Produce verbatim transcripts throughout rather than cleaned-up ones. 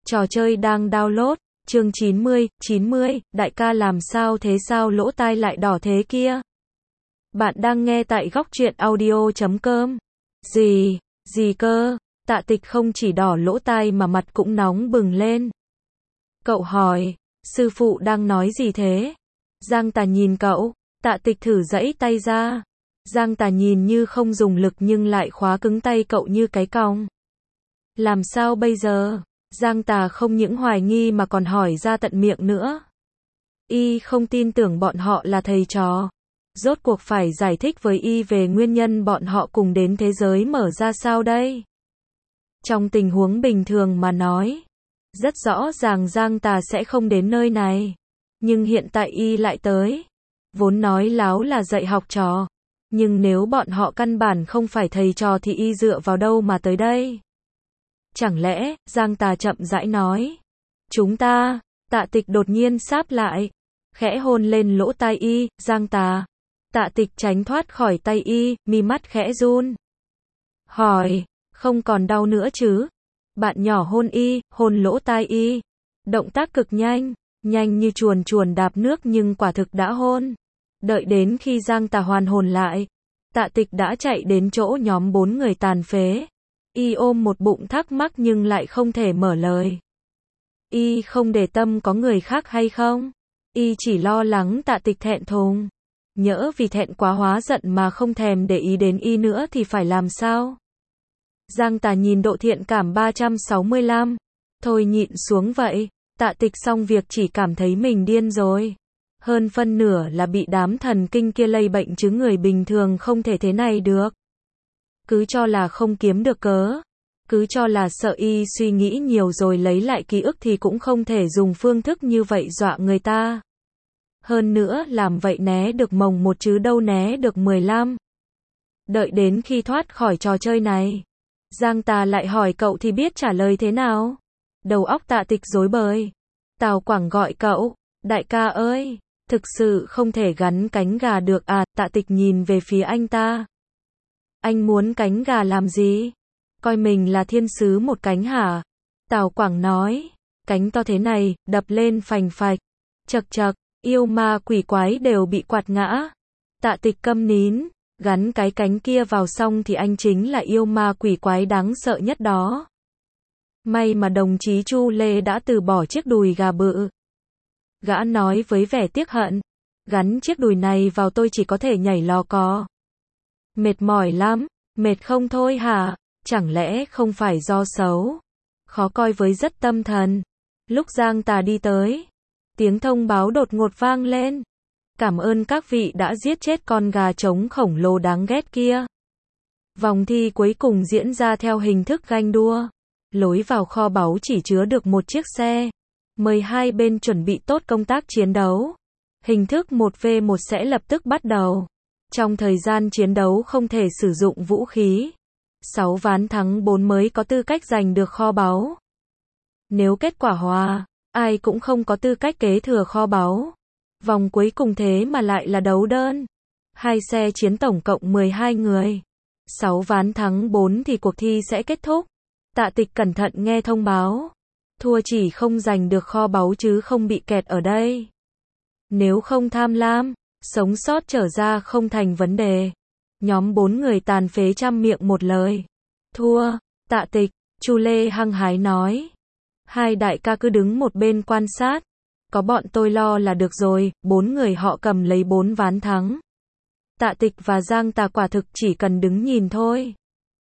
Trò chơi đang download, chương chín mươi, chín mươi, đại ca làm sao thế sao lỗ tai lại đỏ thế kia? Bạn đang nghe tại góc truyện audio chấm com. Gì, gì cơ? Tạ Tịch không chỉ đỏ lỗ tai mà mặt cũng nóng bừng lên. Cậu hỏi, sư phụ đang nói gì thế? Giang Tà nhìn cậu, Tạ Tịch thử giãy tay ra. Giang Tà nhìn như không dùng lực nhưng lại khóa cứng tay cậu như cái còng. Làm sao bây giờ? Giang Tà không những hoài nghi mà còn hỏi ra tận miệng nữa. Y không tin tưởng bọn họ là thầy trò. Rốt cuộc phải giải thích với Y về nguyên nhân bọn họ cùng đến thế giới mở ra sao đây? Trong tình huống bình thường mà nói, rất rõ ràng Giang Tà sẽ không đến nơi này. Nhưng hiện tại Y lại tới. Vốn nói láo là dạy học trò. Nhưng nếu bọn họ căn bản không phải thầy trò thì Y dựa vào đâu mà tới đây? Chẳng lẽ, Giang Tà chậm rãi nói. Chúng ta, Tạ Tịch đột nhiên sáp lại. Khẽ hôn lên lỗ tai Y, Giang Tà. Tạ Tịch tránh thoát khỏi tay Y, mi mắt khẽ run. Hỏi, không còn đau nữa chứ? Bạn nhỏ hôn Y, hôn lỗ tai Y. Động tác cực nhanh, nhanh như chuồn chuồn đạp nước nhưng quả thực đã hôn. Đợi đến khi Giang Tà hoàn hồn lại, Tạ Tịch đã chạy đến chỗ nhóm bốn người tàn phế. Y ôm một bụng thắc mắc nhưng lại không thể mở lời. Y không để tâm có người khác hay không. Y chỉ lo lắng Tạ Tịch thẹn thùng. Nhỡ vì thẹn quá hóa giận mà không thèm để ý đến Y nữa thì phải làm sao? Giang Tà nhìn độ thiện cảm ba trăm sáu mươi lăm. Thôi nhịn xuống vậy. Tạ Tịch xong việc chỉ cảm thấy mình điên rồi. Hơn phân nửa là bị đám thần kinh kia lây bệnh chứ người bình thường không thể thế này được. Cứ cho là không kiếm được cớ. Cứ cho là sợ Y suy nghĩ nhiều rồi lấy lại ký ức thì cũng không thể dùng phương thức như vậy dọa người ta. Hơn nữa làm vậy né được mồng một chứ đâu né được mười lăm. Đợi đến khi thoát khỏi trò chơi này, Giang Tà lại hỏi cậu thì biết trả lời thế nào? Đầu óc Tạ Tịch rối bời. Tào Quảng gọi cậu, đại ca ơi, thực sự không thể gắn cánh gà được à? Tạ Tịch nhìn về phía anh ta. Anh muốn cánh gà làm gì? Coi mình là thiên sứ một cánh hả? Tào Quảng nói, cánh to thế này, đập lên phành phạch. Chật chật, yêu ma quỷ quái đều bị quạt ngã. Tạ Tịch câm nín, gắn cái cánh kia vào xong thì anh chính là yêu ma quỷ quái đáng sợ nhất đó. May mà đồng chí Chu Lê đã từ bỏ chiếc đùi gà bự. Gã nói với vẻ tiếc hận, gắn chiếc đùi này vào tôi chỉ có thể nhảy lò cò. Mệt mỏi lắm, mệt không thôi hả? Chẳng lẽ không phải do xấu? Khó coi với rất tâm thần. Lúc Giang Tà đi tới, tiếng thông báo đột ngột vang lên. Cảm ơn các vị đã giết chết con gà trống khổng lồ đáng ghét kia. Vòng thi cuối cùng diễn ra theo hình thức ganh đua. Lối vào kho báu chỉ chứa được một chiếc xe. Mời hai bên chuẩn bị tốt công tác chiến đấu. Hình thức một vs một sẽ lập tức bắt đầu. Trong thời gian chiến đấu không thể sử dụng vũ khí. sáu ván thắng bốn mới có tư cách giành được kho báu. Nếu kết quả hòa, ai cũng không có tư cách kế thừa kho báu. Vòng cuối cùng thế mà lại là đấu đơn. Hai xe chiến tổng cộng mười hai người. sáu ván thắng bốn thì cuộc thi sẽ kết thúc. Tạ Tịch cẩn thận nghe thông báo. Thua chỉ không giành được kho báu chứ không bị kẹt ở đây. Nếu không tham lam, sống sót trở ra không thành vấn đề. Nhóm bốn người tàn phế trăm miệng một lời. Thua, Tạ Tịch, Chu Lê hăng hái nói. Hai đại ca cứ đứng một bên quan sát. Có bọn tôi lo là được rồi, bốn người họ cầm lấy bốn ván thắng. Tạ Tịch và Giang Tà quả thực chỉ cần đứng nhìn thôi.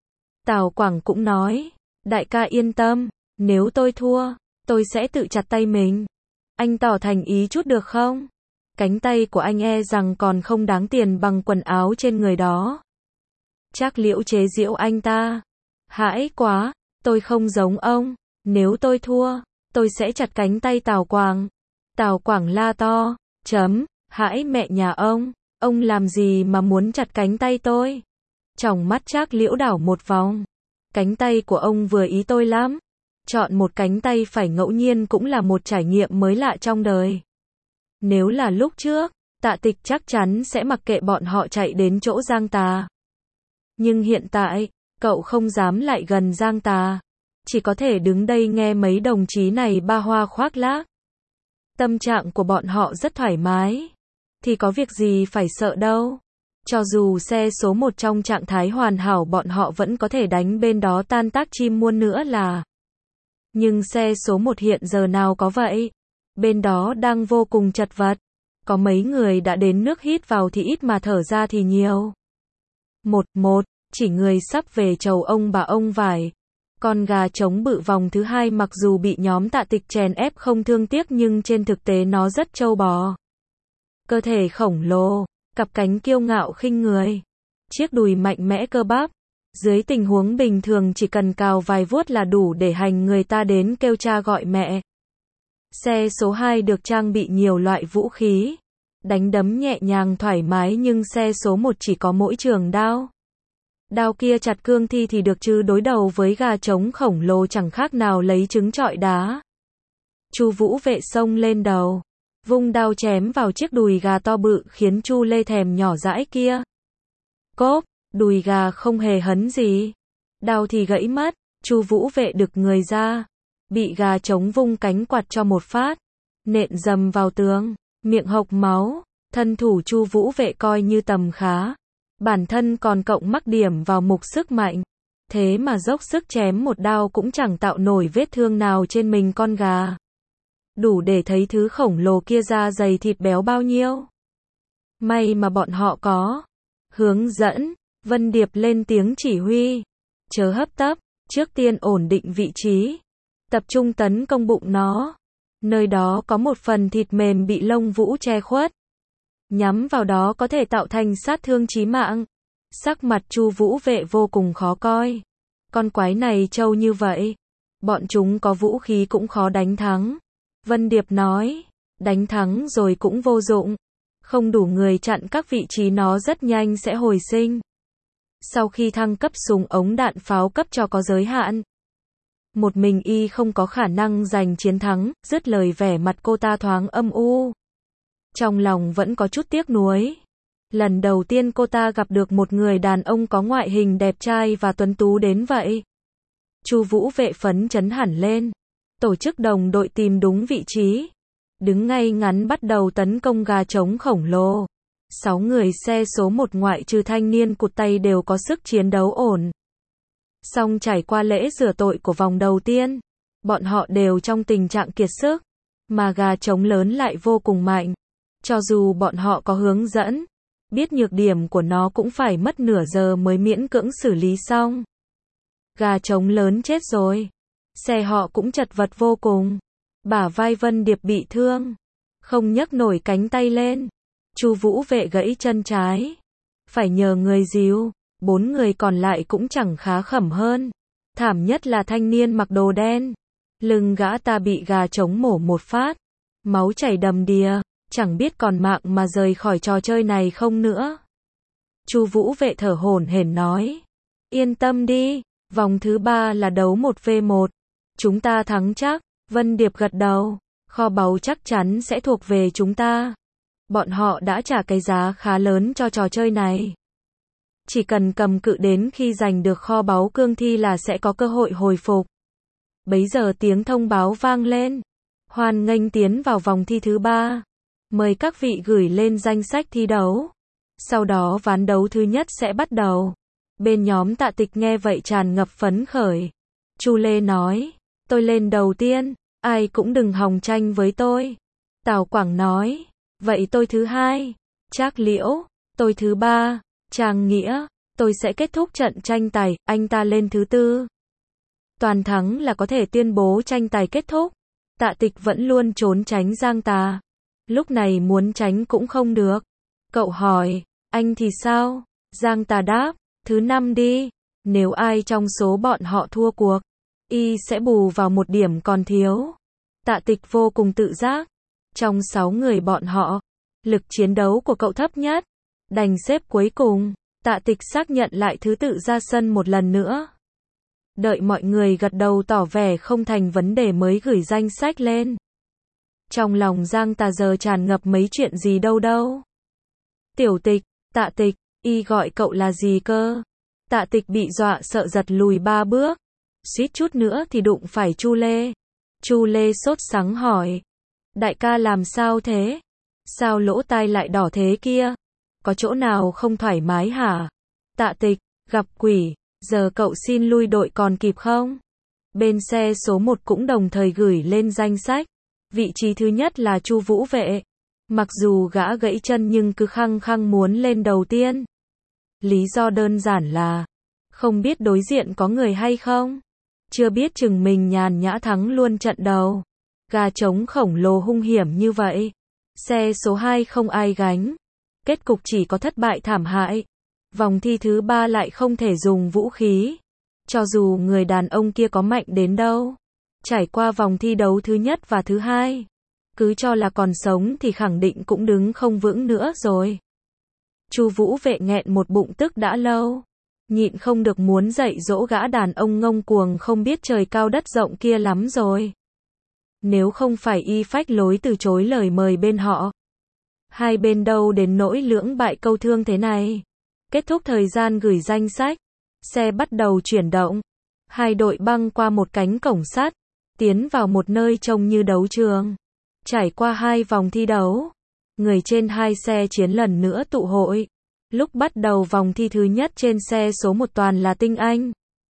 Tào Quảng cũng nói, đại ca yên tâm, nếu tôi thua, tôi sẽ tự chặt tay mình. Anh tỏ thành ý chút được không? Cánh tay của anh e rằng còn không đáng tiền bằng quần áo trên người đó. Trác Liễu chế giễu anh ta. Hãi quá, tôi không giống ông, nếu tôi thua, tôi sẽ chặt cánh tay Tào Quảng. Tào Quảng la to, chấm, hãi mẹ nhà ông, ông làm gì mà muốn chặt cánh tay tôi? Tròng mắt Trác Liễu đảo một vòng. Cánh tay của ông vừa ý tôi lắm. Chọn một cánh tay phải ngẫu nhiên cũng là một trải nghiệm mới lạ trong đời. Nếu là lúc trước, Tạ Tịch chắc chắn sẽ mặc kệ bọn họ chạy đến chỗ Giang Tà. Nhưng hiện tại, cậu không dám lại gần Giang Tà. chỉ có thể đứng đây nghe mấy đồng chí này ba hoa khoác lác. Tâm trạng của bọn họ rất thoải mái, thì có việc gì phải sợ đâu. Cho dù xe số một trong trạng thái hoàn hảo bọn họ vẫn có thể đánh bên đó tan tác chim muôn nữa là. Nhưng xe số một hiện giờ nào có vậy. Bên đó đang vô cùng chật vật. Có mấy người đã đến nước hít vào thì ít mà thở ra thì nhiều. Một, một, chỉ người sắp về chầu ông bà ông vải. Con gà trống bự vòng thứ hai mặc dù bị nhóm Tạ Tịch chèn ép không thương tiếc nhưng trên thực tế nó rất trâu bò. Cơ thể khổng lồ, cặp cánh kiêu ngạo khinh người, chiếc đùi mạnh mẽ cơ bắp. Dưới tình huống bình thường chỉ cần cào vài vuốt là đủ để hành người ta đến kêu cha gọi mẹ. Xe số hai được trang bị nhiều loại vũ khí, đánh đấm nhẹ nhàng thoải mái nhưng xe số một chỉ có mỗi trường đao. Đao kia chặt cương thi thì được chứ đối đầu với gà trống khổng lồ chẳng khác nào lấy trứng trọi đá. Chu Vũ Vệ xông lên đầu, vung đao chém vào chiếc đùi gà to bự khiến Chu Lê thèm nhỏ dãi kia. Cốp, đùi gà không hề hấn gì. Đao thì gãy mất, Chu Vũ Vệ đực người ra, bị gà trống vung cánh quạt cho một phát, nện dầm vào tường, miệng hộc máu. Thân thủ Chu Vũ Vệ coi như tầm khá. Bản thân còn cộng mắc điểm vào mục sức mạnh. Thế mà dốc sức chém một đao cũng chẳng tạo nổi vết thương nào trên mình con gà. Đủ để thấy thứ khổng lồ kia da dày thịt béo bao nhiêu. May mà bọn họ có hướng dẫn. Vân Điệp lên tiếng chỉ huy. Chớ hấp tấp, trước tiên ổn định vị trí. Tập trung tấn công bụng nó. Nơi đó có một phần thịt mềm bị lông vũ che khuất. Nhắm vào đó có thể tạo thành sát thương chí mạng. Sắc mặt Chu Vũ Vệ vô cùng khó coi. Con quái này trâu như vậy, bọn chúng có vũ khí cũng khó đánh thắng. Vân Điệp nói, đánh thắng rồi cũng vô dụng. Không đủ người chặn các vị trí nó rất nhanh sẽ hồi sinh. Sau khi thăng cấp súng ống đạn pháo cấp cho có giới hạn. Một mình y không có khả năng giành chiến thắng, dứt lời vẻ mặt cô ta thoáng âm u. Trong lòng vẫn có chút tiếc nuối. Lần đầu tiên cô ta gặp được một người đàn ông có ngoại hình đẹp trai và tuấn tú đến vậy. Chu Vũ Vệ phấn chấn hẳn lên. Tổ chức đồng đội tìm đúng vị trí. Đứng ngay ngắn bắt đầu tấn công gà trống khổng lồ. Sáu người xe số một ngoại trừ thanh niên cụt tay đều có sức chiến đấu ổn. Song trải qua lễ rửa tội của vòng đầu tiên, bọn họ đều trong tình trạng kiệt sức. Mà gà trống lớn lại vô cùng mạnh. Cho dù bọn họ có hướng dẫn, biết nhược điểm của nó cũng phải mất nửa giờ mới miễn cưỡng xử lý xong. Gà trống lớn chết rồi. Xe họ cũng chật vật vô cùng. Bả vai Vân Điệp bị thương, không nhấc nổi cánh tay lên. Chu Vũ Vệ gãy chân trái, phải nhờ người díu. Bốn người còn lại cũng chẳng khá khẩm hơn. Thảm nhất là thanh niên mặc đồ đen. Lưng gã ta bị gà trống mổ một phát, máu chảy đầm đìa, chẳng biết còn mạng mà rời khỏi trò chơi này không nữa. Chu Vũ Vệ thở hổn hển nói, yên tâm đi, vòng thứ ba là đấu một vs một. Chúng ta thắng chắc. Vân Điệp gật đầu, kho báu chắc chắn sẽ thuộc về chúng ta. Bọn họ đã trả cái giá khá lớn cho trò chơi này. Chỉ cần cầm cự đến khi giành được kho báu cương thi là sẽ có cơ hội hồi phục. Bấy giờ tiếng thông báo vang lên. Hoan nghênh tiến vào vòng thi thứ ba. Mời các vị gửi lên danh sách thi đấu. Sau đó ván đấu thứ nhất sẽ bắt đầu. Bên nhóm Tạ Tịch nghe vậy tràn ngập phấn khởi. Chu Lê nói, tôi lên đầu tiên, ai cũng đừng hòng tranh với tôi. Tào Quảng nói, vậy tôi thứ hai. Trác Liễu, tôi thứ ba. Trang Nghĩa, tôi sẽ kết thúc trận tranh tài, anh ta lên thứ tư. Toàn thắng là có thể tuyên bố tranh tài kết thúc. Tạ Tịch vẫn luôn trốn tránh Giang Tà. Lúc này muốn tránh cũng không được. Cậu hỏi, anh thì sao? Giang Tà đáp, thứ năm đi. Nếu ai trong số bọn họ thua cuộc, y sẽ bù vào một điểm còn thiếu. Tạ Tịch vô cùng tự giác. Trong sáu người bọn họ, lực chiến đấu của cậu thấp nhất. Đành xếp cuối cùng. Tạ Tịch xác nhận lại thứ tự ra sân một lần nữa. Đợi mọi người gật đầu tỏ vẻ không thành vấn đề mới gửi danh sách lên. Trong lòng Giang Tà giờ tràn ngập mấy chuyện gì đâu đâu. Tiểu Tịch, Tạ Tịch, y gọi cậu là gì cơ? Tạ Tịch bị dọa sợ giật lùi ba bước. suýt chút nữa thì đụng phải Chu Lê. Chu Lê sốt sắng hỏi. Đại ca làm sao thế? Sao lỗ tai lại đỏ thế kia? Có chỗ nào không thoải mái hả? Tạ Tịch, gặp quỷ, giờ cậu xin lui đội còn kịp không? Bên xe số một cũng đồng thời gửi lên danh sách. Vị trí thứ nhất là Chu Vũ Vệ. Mặc dù gã gãy chân nhưng cứ khăng khăng muốn lên đầu tiên. Lý do đơn giản là không biết đối diện có người hay không. Chưa biết chừng mình nhàn nhã thắng luôn trận đầu. Gà trống khổng lồ hung hiểm như vậy. Xe số hai không ai gánh. Kết cục chỉ có thất bại thảm hại. Vòng thi thứ ba lại không thể dùng vũ khí. Cho dù người đàn ông kia có mạnh đến đâu. Trải qua vòng thi đấu thứ nhất và thứ hai. Cứ cho là còn sống thì khẳng định cũng đứng không vững nữa rồi. Chu Vũ Vệ nghẹn một bụng tức đã lâu. Nhịn không được muốn dạy dỗ gã đàn ông ngông cuồng không biết trời cao đất rộng kia lắm rồi. Nếu không phải y phách lối từ chối lời mời bên họ. Hai bên đâu đến nỗi lưỡng bại câu thương thế này. Kết thúc thời gian gửi danh sách. Xe bắt đầu chuyển động. Hai đội băng qua một cánh cổng sắt. Tiến vào một nơi trông như đấu trường. Trải qua hai vòng thi đấu. Người trên hai xe chiến lần nữa tụ hội. Lúc bắt đầu vòng thi thứ nhất trên xe số một toàn là tinh anh.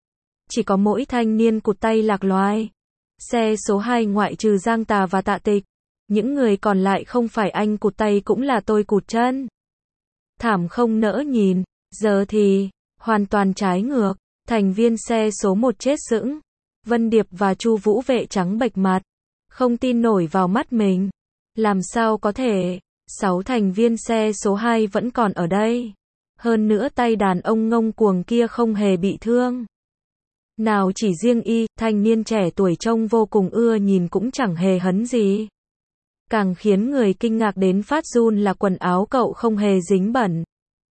Chỉ có mỗi thanh niên cụt tay lạc loài. Xe số hai ngoại trừ Giang Tà và Tạ Tịch. Những người còn lại không phải anh cụt tay cũng là tôi cụt chân. Thảm không nỡ nhìn. Giờ thì, hoàn toàn trái ngược. Thành viên xe số một chết sững. Vân Điệp và Chu Vũ Vệ trắng bệch mặt. Không tin nổi vào mắt mình. Làm sao có thể, sáu thành viên xe số hai vẫn còn ở đây. Hơn nữa tay đàn ông ngông cuồng kia không hề bị thương. Nào chỉ riêng y, thanh niên trẻ tuổi trông vô cùng ưa nhìn cũng chẳng hề hấn gì. Càng khiến người kinh ngạc đến phát run là quần áo cậu không hề dính bẩn.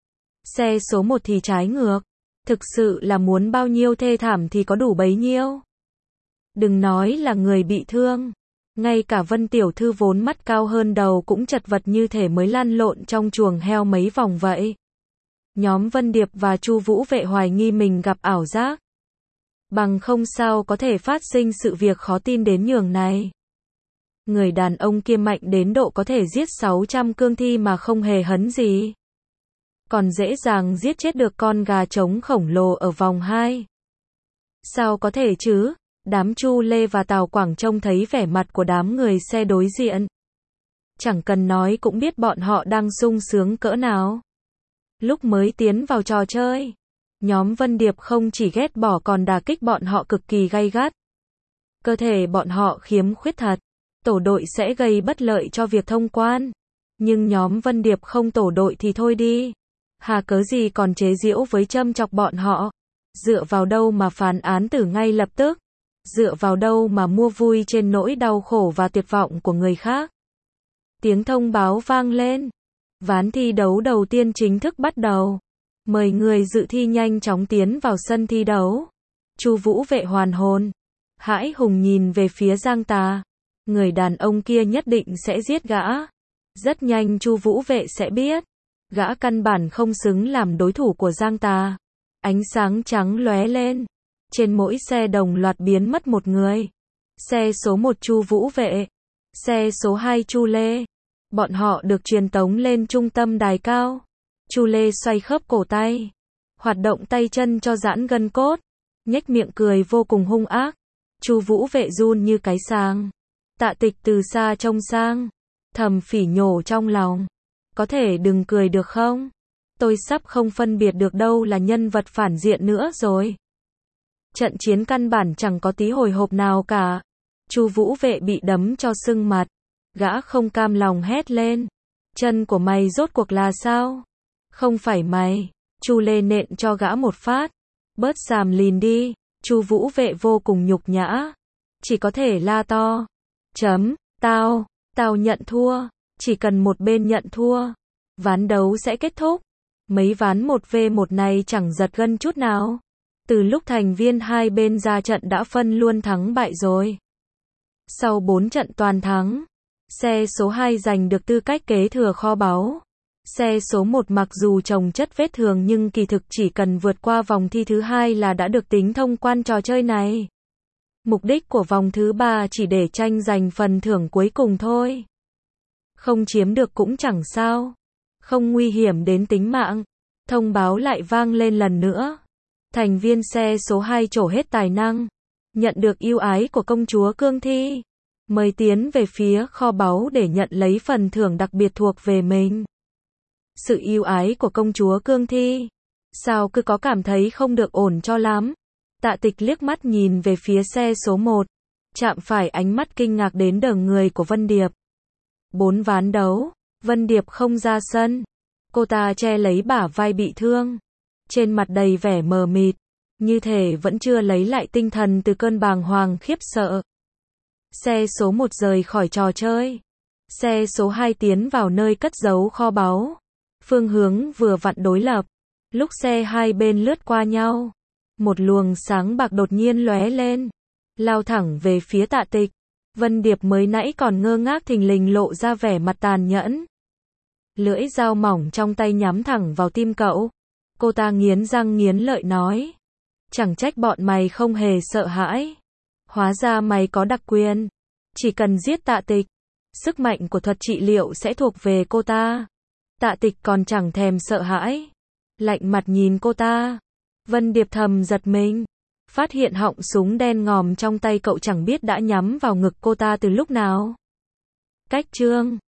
Xe số một thì trái ngược. Thực sự là muốn bao nhiêu thê thảm thì có đủ bấy nhiêu. Đừng nói là người bị thương. Ngay cả Vân tiểu thư vốn mắt cao hơn đầu cũng chật vật như thể mới lăn lộn trong chuồng heo mấy vòng vậy. Nhóm Vân Điệp và Chu Vũ Vệ hoài nghi mình gặp ảo giác. Bằng không sao có thể phát sinh sự việc khó tin đến nhường này. Người đàn ông kia mạnh đến độ có thể giết sáu trăm cương thi mà không hề hấn gì. Còn dễ dàng giết chết được con gà trống khổng lồ ở vòng hai. Sao có thể chứ? Đám Chu Lê và Tào Quảng trông thấy vẻ mặt của đám người xe đối diện. Chẳng cần nói cũng biết bọn họ đang sung sướng cỡ nào. Lúc mới tiến vào trò chơi, nhóm Vân Điệp không chỉ ghét bỏ còn đả kích bọn họ cực kỳ gay gắt. Cơ thể bọn họ khiếm khuyết thật. Tổ đội sẽ gây bất lợi cho việc thông quan. Nhưng nhóm Vân Điệp không tổ đội thì thôi đi. Hà cớ gì còn chế giễu với châm chọc bọn họ. Dựa vào đâu mà phán án tử ngay lập tức. Dựa vào đâu mà mua vui trên nỗi đau khổ và tuyệt vọng của người khác. Tiếng thông báo vang lên. Ván thi đấu đầu tiên chính thức bắt đầu. Mời người dự thi nhanh chóng tiến vào sân thi đấu. Chu Vũ Vệ hoàn hồn. Hãi hùng nhìn về phía Giang Tà. Người đàn ông kia nhất định sẽ giết gã. Rất nhanh Chu Vũ Vệ sẽ biết. Gã căn bản không xứng làm đối thủ của Giang Tà. Ánh sáng trắng lóe lên. Trên mỗi xe đồng loạt biến mất một người. Xe số một Chu Vũ Vệ. Xe số hai Chu Lê. Bọn họ được truyền tống lên trung tâm đài cao. Chu Lê xoay khớp cổ tay. Hoạt động tay chân cho giãn gân cốt. Nhếch miệng cười vô cùng hung ác. Chu Vũ Vệ run như cái sàng. Tạ Tịch từ xa trông sang. Thầm phỉ nhổ trong lòng. Có thể đừng cười được không? Tôi sắp không phân biệt được đâu là nhân vật phản diện nữa rồi. Trận chiến căn bản chẳng có tí hồi hộp nào cả. Chu Vũ Vệ bị đấm cho sưng mặt. Gã không cam lòng hét lên. Chân của mày rốt cuộc là sao? Không phải mày. Chu Lê nện cho gã một phát. Bớt xàm lìn đi. Chu Vũ Vệ vô cùng nhục nhã. Chỉ có thể la to. Chấm, tao, tao nhận thua. Chỉ cần một bên nhận thua. Ván đấu sẽ kết thúc. Mấy ván một vs một này chẳng giật gân chút nào. Từ lúc thành viên hai bên ra trận đã phân luôn thắng bại rồi. Sau bốn trận toàn thắng, xe số hai giành được tư cách kế thừa kho báu. Xe số một mặc dù chồng chất vết thương nhưng kỳ thực chỉ cần vượt qua vòng thi thứ hai là đã được tính thông quan trò chơi này. Mục đích của vòng thứ ba chỉ để tranh giành phần thưởng cuối cùng thôi. Không chiếm được cũng chẳng sao. Không nguy hiểm đến tính mạng. Thông báo lại vang lên lần nữa. Thành viên xe số hai trổ hết tài năng. Nhận được ưu ái của công chúa Cương Thi. Mời tiến về phía kho báu để nhận lấy phần thưởng đặc biệt thuộc về mình. Sự ưu ái của công chúa Cương Thi. Sao cứ có cảm thấy không được ổn cho lắm. Tạ Tịch liếc mắt nhìn về phía xe số một. Chạm phải ánh mắt kinh ngạc đến đờ người của Vân Điệp. Bốn ván đấu. Vân Điệp không ra sân. Cô ta che lấy bả vai bị thương. Trên mặt đầy vẻ mờ mịt. Như thể vẫn chưa lấy lại tinh thần từ cơn bàng hoàng khiếp sợ. Xe số một rời khỏi trò chơi. Xe số hai tiến vào nơi cất giấu kho báu. Phương hướng vừa vặn đối lập. Lúc xe hai bên lướt qua nhau. Một luồng sáng bạc đột nhiên lóe lên. Lao thẳng về phía Tạ Tịch. Vân Điệp mới nãy còn ngơ ngác thình lình lộ ra vẻ mặt tàn nhẫn. Lưỡi dao mỏng trong tay nhắm thẳng vào tim cậu. Cô ta nghiến răng nghiến lợi nói. Chẳng trách bọn mày không hề sợ hãi. Hóa ra mày có đặc quyền. Chỉ cần giết Tạ Tịch. Sức mạnh của thuật trị liệu sẽ thuộc về cô ta. Tạ Tịch còn chẳng thèm sợ hãi. Lạnh mặt nhìn cô ta. Vân Điệp thầm giật mình. Phát hiện họng súng đen ngòm trong tay cậu chẳng biết đã nhắm vào ngực cô ta từ lúc nào. Cách chương